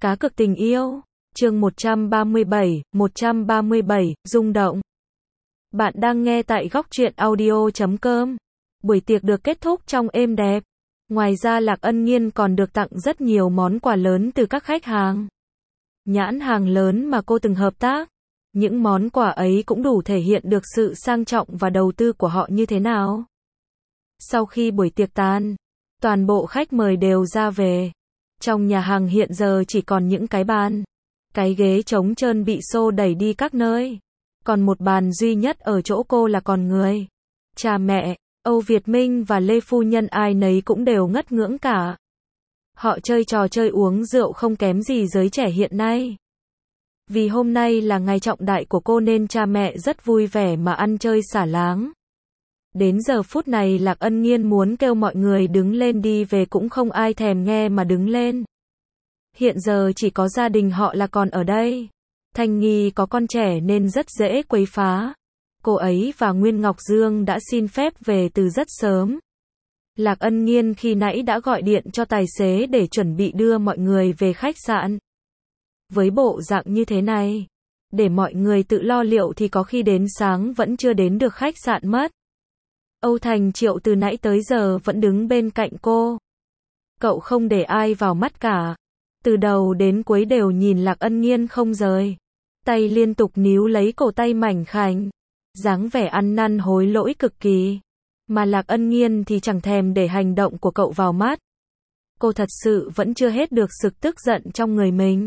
Cá cược tình yêu. Chương 137, rung động. Bạn đang nghe tại góc truyện audio.com. Buổi tiệc được kết thúc trong êm đẹp. Ngoài ra Lạc Ân Nhiên còn được tặng rất nhiều món quà lớn từ các khách hàng, nhãn hàng lớn mà cô từng hợp tác. Những món quà ấy cũng đủ thể hiện được sự sang trọng và đầu tư của họ như thế nào. Sau khi buổi tiệc tan, toàn bộ khách mời đều ra về. Trong nhà hàng hiện giờ chỉ còn những cái bàn, cái ghế trống trơn bị xô đẩy đi các nơi. Còn một bàn duy nhất ở chỗ cô là còn người. Cha mẹ, Âu Việt Minh và Lê Phu Nhân ai nấy cũng đều ngất ngưỡng cả. Họ chơi trò chơi uống rượu không kém gì giới trẻ hiện nay. Vì hôm nay là ngày trọng đại của cô nên cha mẹ rất vui vẻ mà ăn chơi xả láng. Đến giờ phút này Lạc Ân Nhiên muốn kêu mọi người đứng lên đi về cũng không ai thèm nghe mà đứng lên. Hiện giờ chỉ có gia đình họ là còn ở đây. Thanh Nghi có con trẻ nên rất dễ quấy phá. Cô ấy và Nguyên Ngọc Dương đã xin phép về từ rất sớm. Lạc Ân Nhiên khi nãy đã gọi điện cho tài xế để chuẩn bị đưa mọi người về khách sạn. Với bộ dạng như thế này, để mọi người tự lo liệu thì có khi đến sáng vẫn chưa đến được khách sạn mất. Âu Thành Triệu từ nãy tới giờ vẫn đứng bên cạnh cô. Cậu không để ai vào mắt cả. Từ đầu đến cuối đều nhìn Lạc Ân Nhiên không rời. Tay liên tục níu lấy cổ tay mảnh khảnh. Dáng vẻ ăn năn hối lỗi cực kỳ. Mà Lạc Ân Nhiên thì chẳng thèm để hành động của cậu vào mắt. Cô thật sự vẫn chưa hết được sự tức giận trong người mình.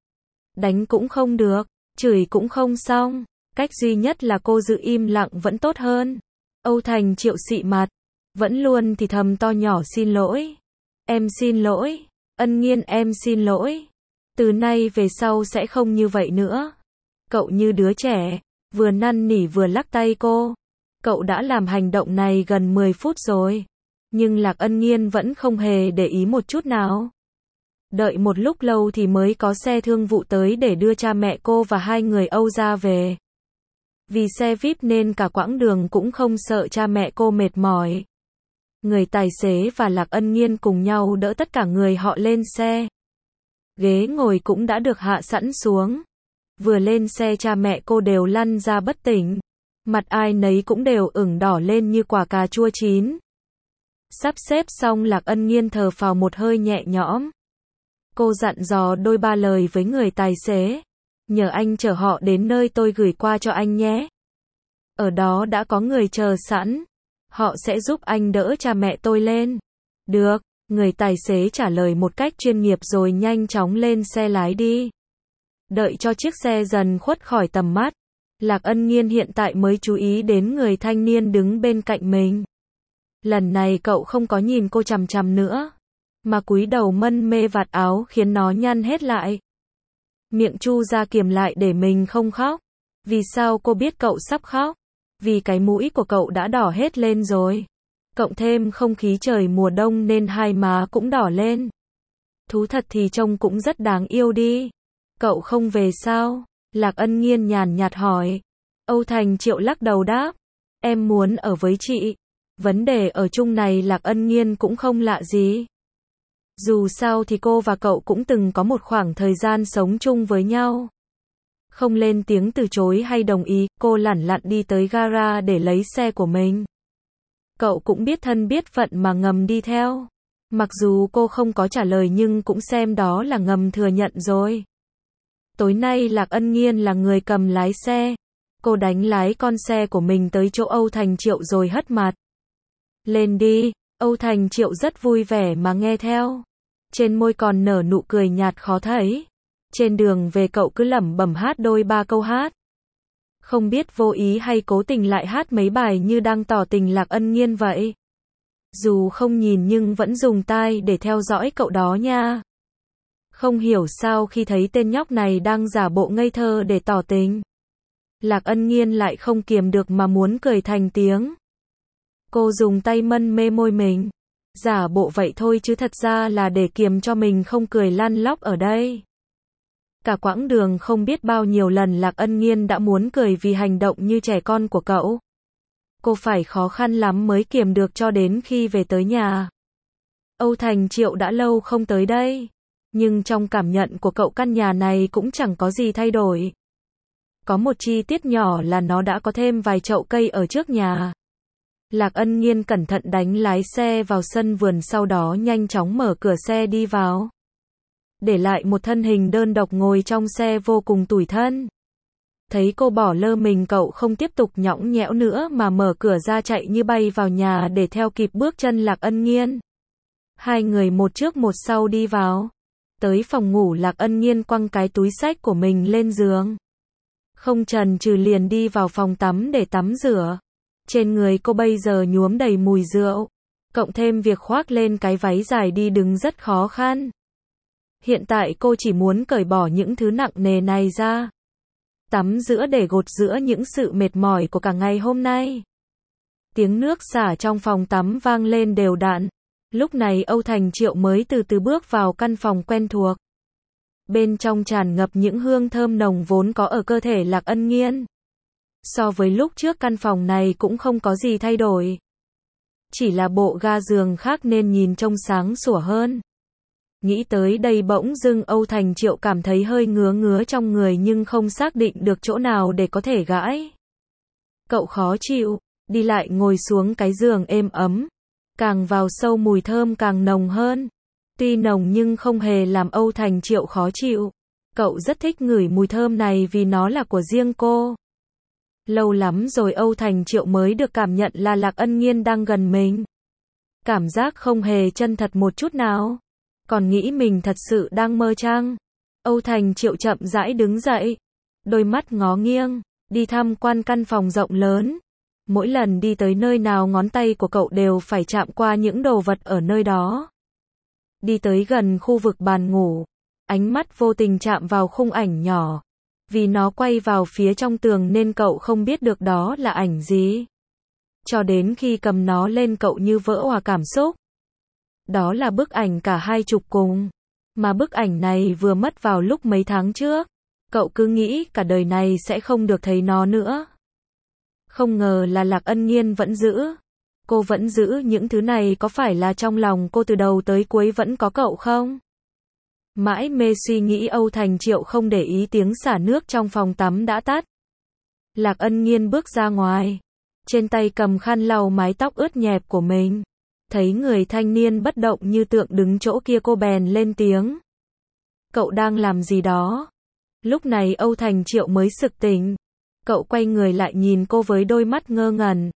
Đánh cũng không được, chửi cũng không xong. Cách duy nhất là cô giữ im lặng vẫn tốt hơn. Âu Thành Triệu xị mặt, vẫn luôn thì thầm to nhỏ xin lỗi. Em xin lỗi, Ân Nhiên em xin lỗi. Từ nay về sau sẽ không như vậy nữa. Cậu như đứa trẻ, vừa năn nỉ vừa lắc tay cô. Cậu đã làm hành động này gần 10 phút rồi. Nhưng Lạc Ân Nhiên vẫn không hề để ý một chút nào. Đợi một lúc lâu thì mới có xe thương vụ tới để đưa cha mẹ cô và hai người Âu ra về. Vì xe VIP nên cả quãng đường cũng không sợ cha mẹ cô mệt mỏi. Người tài xế và Lạc Ân Nhiên cùng nhau đỡ tất cả người họ lên xe. Ghế ngồi cũng đã được hạ sẵn xuống. Vừa lên xe cha mẹ cô đều lăn ra bất tỉnh. Mặt ai nấy cũng đều ửng đỏ lên như quả cà chua chín. Sắp xếp xong Lạc Ân Nhiên thở phào một hơi nhẹ nhõm. Cô dặn dò đôi ba lời với người tài xế. Nhờ anh chở họ đến nơi tôi gửi qua cho anh nhé. Ở đó đã có người chờ sẵn. Họ sẽ giúp anh đỡ cha mẹ tôi lên. Được, người tài xế trả lời một cách chuyên nghiệp rồi nhanh chóng lên xe lái đi. Đợi cho chiếc xe dần khuất khỏi tầm mắt. Lạc Ân Nhiên hiện tại mới chú ý đến người thanh niên đứng bên cạnh mình. Lần này cậu không có nhìn cô chằm chằm nữa, mà cúi đầu mân mê vạt áo khiến nó nhăn hết lại. Miệng chu ra kiềm lại để mình không khóc. Vì sao cô biết cậu sắp khóc? Vì cái mũi của cậu đã đỏ hết lên rồi. Cộng thêm không khí trời mùa đông nên hai má cũng đỏ lên. Thú thật thì trông cũng rất đáng yêu đi. Cậu không về sao? Lạc Ân Nhiên nhàn nhạt hỏi. Âu Thành Triệu lắc đầu đáp. Em muốn ở với chị. Vấn đề ở chung này Lạc Ân Nhiên cũng không lạ gì. Dù sao thì cô và cậu cũng từng có một khoảng thời gian sống chung với nhau. Không lên tiếng từ chối hay đồng ý, cô lẳng lặng đi tới gara để lấy xe của mình. Cậu cũng biết thân biết phận mà ngầm đi theo. Mặc dù cô không có trả lời nhưng cũng xem đó là ngầm thừa nhận rồi. Tối nay Lạc Ân Nhiên là người cầm lái xe. Cô đánh lái con xe của mình tới chỗ Âu Thành Triệu rồi hất mặt. Lên đi, Âu Thành Triệu rất vui vẻ mà nghe theo. Trên môi còn nở nụ cười nhạt khó thấy. Trên đường về cậu cứ lẩm bẩm hát đôi ba câu hát. Không biết vô ý hay cố tình lại hát mấy bài như đang tỏ tình Lạc Ân Nhiên vậy. Dù không nhìn nhưng vẫn dùng tai để theo dõi cậu đó nha. Không hiểu sao khi thấy tên nhóc này đang giả bộ ngây thơ để tỏ tình. Lạc Ân Nhiên lại không kiềm được mà muốn cười thành tiếng. Cô dùng tay mân mê môi mình. Giả bộ vậy thôi chứ thật ra là để kiềm cho mình không cười lăn lóc ở đây. Cả quãng đường không biết bao nhiêu lần Lạc Ân Nhiên đã muốn cười vì hành động như trẻ con của cậu. Cô phải khó khăn lắm mới kiềm được cho đến khi về tới nhà. Âu Thành Triệu đã lâu không tới đây. Nhưng trong cảm nhận của cậu căn nhà này cũng chẳng có gì thay đổi. Có một chi tiết nhỏ là nó đã có thêm vài chậu cây ở trước nhà. Lạc Ân Nghiên cẩn thận đánh lái xe vào sân vườn, sau đó nhanh chóng mở cửa xe đi vào. Để lại một thân hình đơn độc ngồi trong xe vô cùng tủi thân. Thấy cô bỏ lơ mình, cậu không tiếp tục nhõng nhẽo nữa mà mở cửa ra chạy như bay vào nhà để theo kịp bước chân Lạc Ân Nghiên. Hai người một trước một sau đi vào. Tới phòng ngủ, Lạc Ân Nghiên quăng cái túi xách của mình lên giường. Không chần chừ liền đi vào phòng tắm để tắm rửa. Trên người cô bây giờ nhuốm đầy mùi rượu, cộng thêm việc khoác lên cái váy dài đi đứng rất khó khăn. Hiện tại cô chỉ muốn cởi bỏ những thứ nặng nề này ra. Tắm rửa để gột rửa những sự mệt mỏi của cả ngày hôm nay. Tiếng nước xả trong phòng tắm vang lên đều đặn. Lúc này Âu Thành Triệu mới từ từ bước vào căn phòng quen thuộc. Bên trong tràn ngập những hương thơm nồng vốn có ở cơ thể Lạc Ân Nghiên. So với lúc trước, căn phòng này cũng không có gì thay đổi. Chỉ là bộ ga giường khác nên nhìn trông sáng sủa hơn. Nghĩ tới đây bỗng dưng Âu Thành Triệu cảm thấy hơi ngứa ngứa trong người nhưng không xác định được chỗ nào để có thể gãi. Cậu khó chịu, đi lại ngồi xuống cái giường êm ấm. Càng vào sâu mùi thơm càng nồng hơn. Tuy nồng nhưng không hề làm Âu Thành Triệu khó chịu. Cậu rất thích ngửi mùi thơm này vì nó là của riêng cô. Lâu lắm rồi Âu Thành Triệu mới được cảm nhận là Lạc Ân Nghiên đang gần mình. Cảm giác không hề chân thật một chút nào. Còn nghĩ mình thật sự đang mơ chăng? Âu Thành Triệu chậm rãi đứng dậy. Đôi mắt ngó nghiêng, đi tham quan căn phòng rộng lớn. Mỗi lần đi tới nơi nào ngón tay của cậu đều phải chạm qua những đồ vật ở nơi đó. Đi tới gần khu vực bàn ngủ. Ánh mắt vô tình chạm vào khung ảnh nhỏ. Vì nó quay vào phía trong tường nên cậu không biết được đó là ảnh gì. Cho đến khi cầm nó lên cậu như vỡ òa cảm xúc. Đó là bức ảnh cả hai chụp cùng. Mà bức ảnh này vừa mất vào lúc mấy tháng trước. Cậu cứ nghĩ cả đời này sẽ không được thấy nó nữa. Không ngờ là Lạc Ân Nghiên vẫn giữ. Cô vẫn giữ những thứ này, có phải là trong lòng cô từ đầu tới cuối vẫn có cậu không? Mãi mê suy nghĩ, Âu Thành Triệu không để ý tiếng xả nước trong phòng tắm đã tắt. Lạc Ân Nghiên bước ra ngoài. Trên tay cầm khăn lau mái tóc ướt nhẹp của mình. Thấy người thanh niên bất động như tượng đứng chỗ kia, cô bèn lên tiếng. Cậu đang làm gì đó? Lúc này Âu Thành Triệu mới sực tỉnh. Cậu quay người lại nhìn cô với đôi mắt ngơ ngẩn.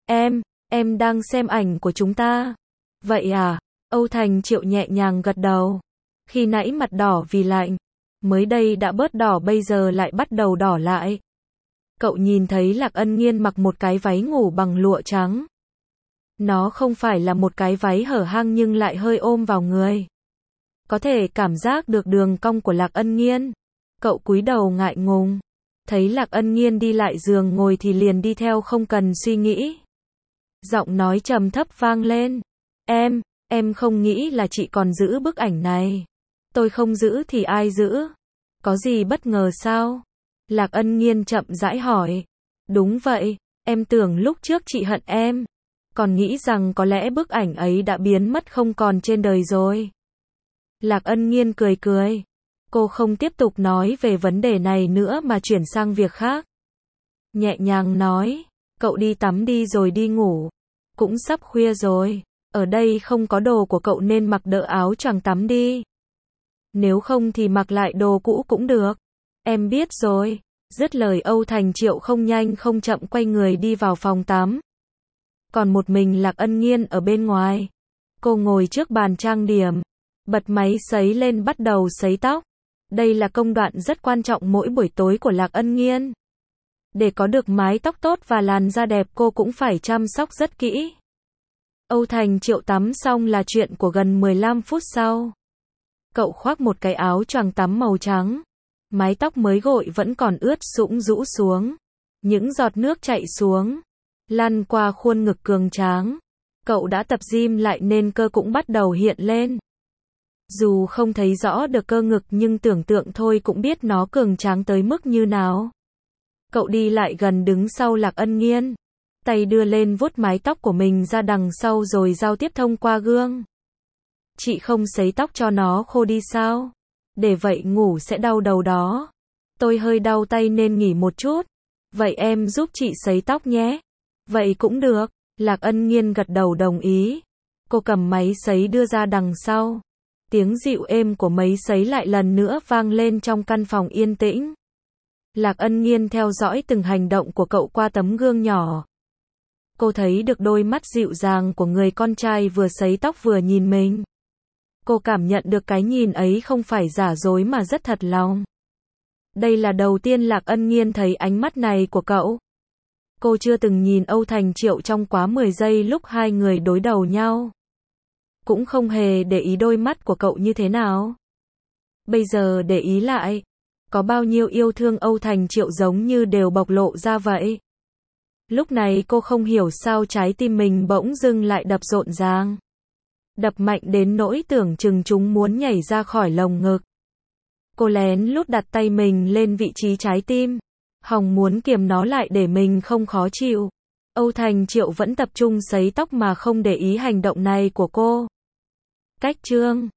Em đang xem ảnh của chúng ta. Vậy à? Âu Thành Triệu nhẹ nhàng gật đầu. Khi nãy mặt đỏ vì lạnh, mới đây đã bớt đỏ, bây giờ lại bắt đầu đỏ lại. Cậu nhìn thấy Lạc Ân Nghiên mặc một cái váy ngủ bằng lụa trắng. Nó không phải là một cái váy hở hang nhưng lại hơi ôm vào người. Có thể cảm giác được đường cong của Lạc Ân Nghiên. Cậu cúi đầu ngại ngùng. Thấy Lạc Ân Nghiên đi lại giường ngồi thì liền đi theo không cần suy nghĩ. Giọng nói trầm thấp vang lên. Em không nghĩ là chị còn giữ bức ảnh này. Tôi không giữ thì ai giữ? Có gì bất ngờ sao? Lạc Ân Nghiên chậm rãi hỏi. Đúng vậy, em tưởng lúc trước chị hận em. Còn nghĩ rằng có lẽ bức ảnh ấy đã biến mất không còn trên đời rồi. Lạc Ân Nghiên cười cười. Cô không tiếp tục nói về vấn đề này nữa mà chuyển sang việc khác. Nhẹ nhàng nói. Cậu đi tắm đi rồi đi ngủ. Cũng sắp khuya rồi. Ở đây không có đồ của cậu nên mặc đỡ áo choàng tắm đi. Nếu không thì mặc lại đồ cũ cũng được. Em biết rồi. Dứt lời Âu Thành Triệu không nhanh không chậm quay người đi vào phòng tắm. Còn một mình Lạc Ân Nghiên ở bên ngoài. Cô ngồi trước bàn trang điểm. Bật máy sấy lên bắt đầu sấy tóc. Đây là công đoạn rất quan trọng mỗi buổi tối của Lạc Ân Nghiên. Để có được mái tóc tốt và làn da đẹp cô cũng phải chăm sóc rất kỹ. Âu Thành Triệu tắm xong là chuyện của gần 15 phút sau. Cậu khoác một cái áo choàng tắm màu trắng. Mái tóc mới gội vẫn còn ướt sũng rũ xuống. Những giọt nước chảy xuống. Lăn qua khuôn ngực cường tráng. Cậu đã tập gym lại nên cơ cũng bắt đầu hiện lên. Dù không thấy rõ được cơ ngực nhưng tưởng tượng thôi cũng biết nó cường tráng tới mức như nào. Cậu đi lại gần đứng sau Lạc Ân Nghiên. Tay đưa lên vuốt mái tóc của mình ra đằng sau rồi giao tiếp thông qua gương. Chị không sấy tóc cho nó khô đi sao? Để vậy ngủ sẽ đau đầu đó. Tôi hơi đau tay nên nghỉ một chút. Vậy em giúp chị sấy tóc nhé. Vậy cũng được. Lạc Ân Nghiên gật đầu đồng ý. Cô cầm máy sấy đưa ra đằng sau. Tiếng dịu êm của máy sấy lại lần nữa vang lên trong căn phòng yên tĩnh. Lạc Ân Nghiên theo dõi từng hành động của cậu qua tấm gương nhỏ. Cô thấy được đôi mắt dịu dàng của người con trai vừa sấy tóc vừa nhìn mình. Cô cảm nhận được cái nhìn ấy không phải giả dối mà rất thật lòng. Đây là đầu tiên Lạc Ân Nghiên thấy ánh mắt này của cậu. Cô chưa từng nhìn Âu Thành Triệu trong quá 10 giây lúc hai người đối đầu nhau. Cũng không hề để ý đôi mắt của cậu như thế nào. Bây giờ để ý lại, có bao nhiêu yêu thương Âu Thành Triệu giống như đều bộc lộ ra vậy. Lúc này cô không hiểu sao trái tim mình bỗng dưng lại đập rộn ràng. Đập mạnh đến nỗi tưởng chừng chúng muốn nhảy ra khỏi lồng ngực. Cô lén lút đặt tay mình lên vị trí trái tim, hòng muốn kiềm nó lại để mình không khó chịu. Âu Thành Triệu vẫn tập trung sấy tóc mà không để ý hành động này của cô. Cách chương